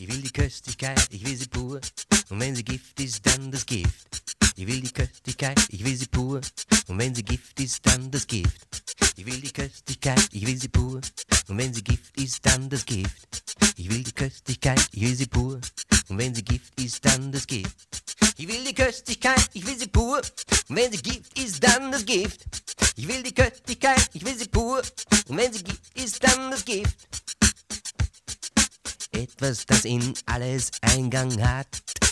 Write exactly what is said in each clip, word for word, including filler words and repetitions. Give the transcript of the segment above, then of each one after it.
Ich will die Köstlichkeit, ich will sie pur. Und wenn sie Gift ist, dann das Gift. Ich will die Köstlichkeit, ich will sie pur. Und wenn sie Gift ist, dann das Gift. Ich will die Köstlichkeit, ich will sie pur. Und wenn sie Gift ist, dann das Gift. Ich will die Köstlichkeit, ich will sie pur. Und wenn sie Gift ist, dann das Gift. Ich will die Köstlichkeit, ich will sie pur. Und wenn sie Gift ist, dann das Gift. Ich will die Köstlichkeit, ich will sie pur. Und wenn sie Gift ist, dann das Gift. Etwas, das in alles Eingang hat.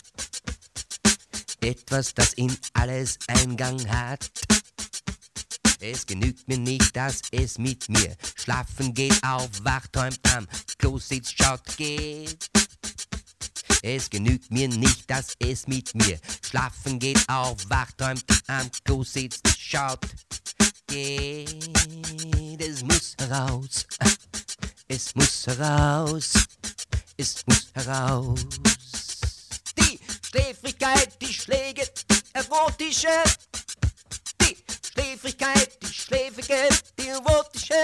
Etwas, das in alles Eingang hat. Es genügt mir nicht, dass es mit mir schlafen geht, aufwacht, träumt, am Klo sitzt, schaut, geht. Es genügt mir nicht, dass es mit mir schlafen geht, aufwacht, träumt, am Klo sitzt, schaut, geht. Es muss heraus, es muss heraus, es muss heraus. Die Schläfrigkeit, die Schläge, die erotische. Die Schläfrigkeit, die schläfrige, die erotische.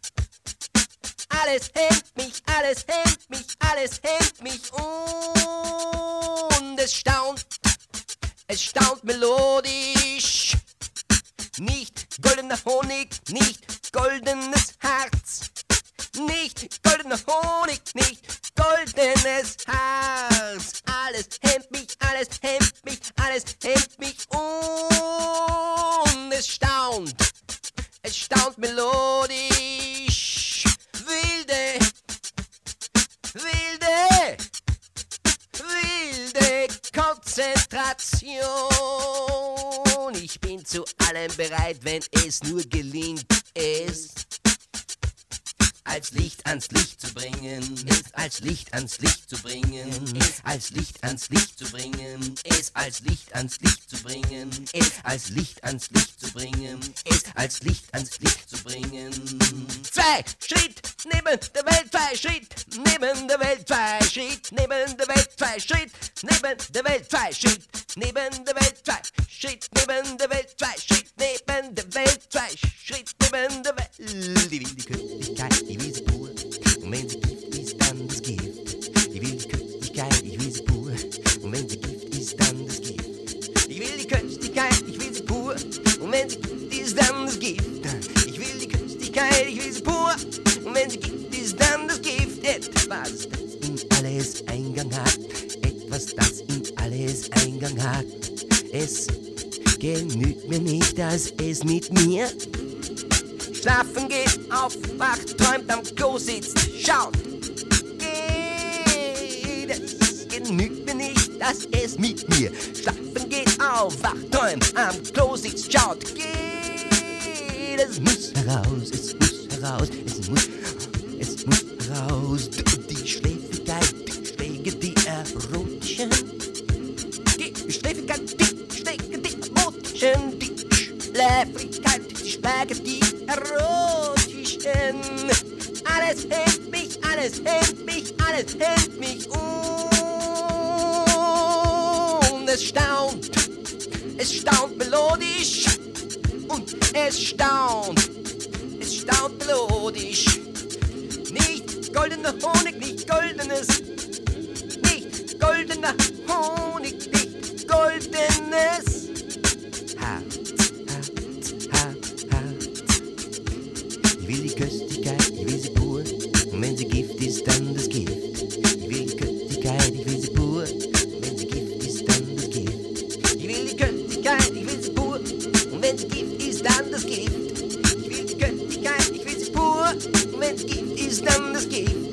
Alles hemmt mich, alles hemmt mich, alles hemmt mich und es staunt, es staunt melodisch. Nicht goldener Honig, nicht goldenes Harz. Nicht goldener Honig, nicht goldenes Harz. Alles hemmt mich, alles hemmt mich, alles hemmt mich und es staunt, es staunt melodisch. Wilde, wilde, wilde Konzentration. Ich bin zu allem bereit, wenn es nur gelingt, es als Licht ans Licht zu bringen, es als Licht ans Licht zu bringen, es als Licht ans Licht zu bringen, es als Licht ans Licht zu bringen, es als Licht ans Licht zu bringen, es als Licht ans Licht zu bringen. Zwei Schritt neben der Welt, zwei Schritt neben der Welt, zwei Schritt neben der Welt, zwei Schritt neben der Welt, zwei Schritt neben der Welt, zwei Schritt neben der Welt, zwei Schritt neben der Welt, zwei Schritt neben der Welt. Die will die Köstlichkeit, die will sie pur. Und wenn sie Gift ist, dann das Gift. Ich will die Köstlichkeit, ich will sie pur. Und wenn sie Gift ist, dann das Gift. Ich will die Köstlichkeit, ich will sie pur. Und wenn sie Gift ist, dann das Gift. Ich will die Köstlichkeit, ich will sie pur. Und wenn sie Gift ist, dann das Gift. Etwas, das in alles Eingang hat. Etwas, das in alles Eingang hat. Es genügt mir nicht, dass es mit mir schlafen geht, aufwacht, träumt, am Klo sitzt, schaut, geht. Es genügt mir nicht, dass es mit mir schlafen geht, aufwacht, träumt, am Klo sitzt, schaut, geht. Es muss heraus, es muss heraus, es muss, es muss heraus. Die Schläfrigkeit, die Schläge, die erotischen. Die Schläfrigkeit, die Schläge, die erotischen. Die Schläfrigkeit, die Schläge, die erotischen. Alles hemmt mich, alles hemmt mich, alles hemmt mich und es staunt, es staunt melodisch und es staunt, es staunt melodisch. Nicht goldener Honig, nicht goldenes, nicht goldener Honig, nicht goldenes Harz. Ich will die Köstlichkeit, ich will sie pur. Und wenn sie Gift ist, dann das Gift. Ich will die Köstlichkeit, ich will sie pur. Und wenn sie Gift ist, dann das Gift. Ich will die Köstlichkeit, ich will sie pur. Und wenn sie Gift ist, dann das Gift. Ich will die Köstlichkeit, ich will sie pur. Und wenn sie Gift ist, dann das Gift.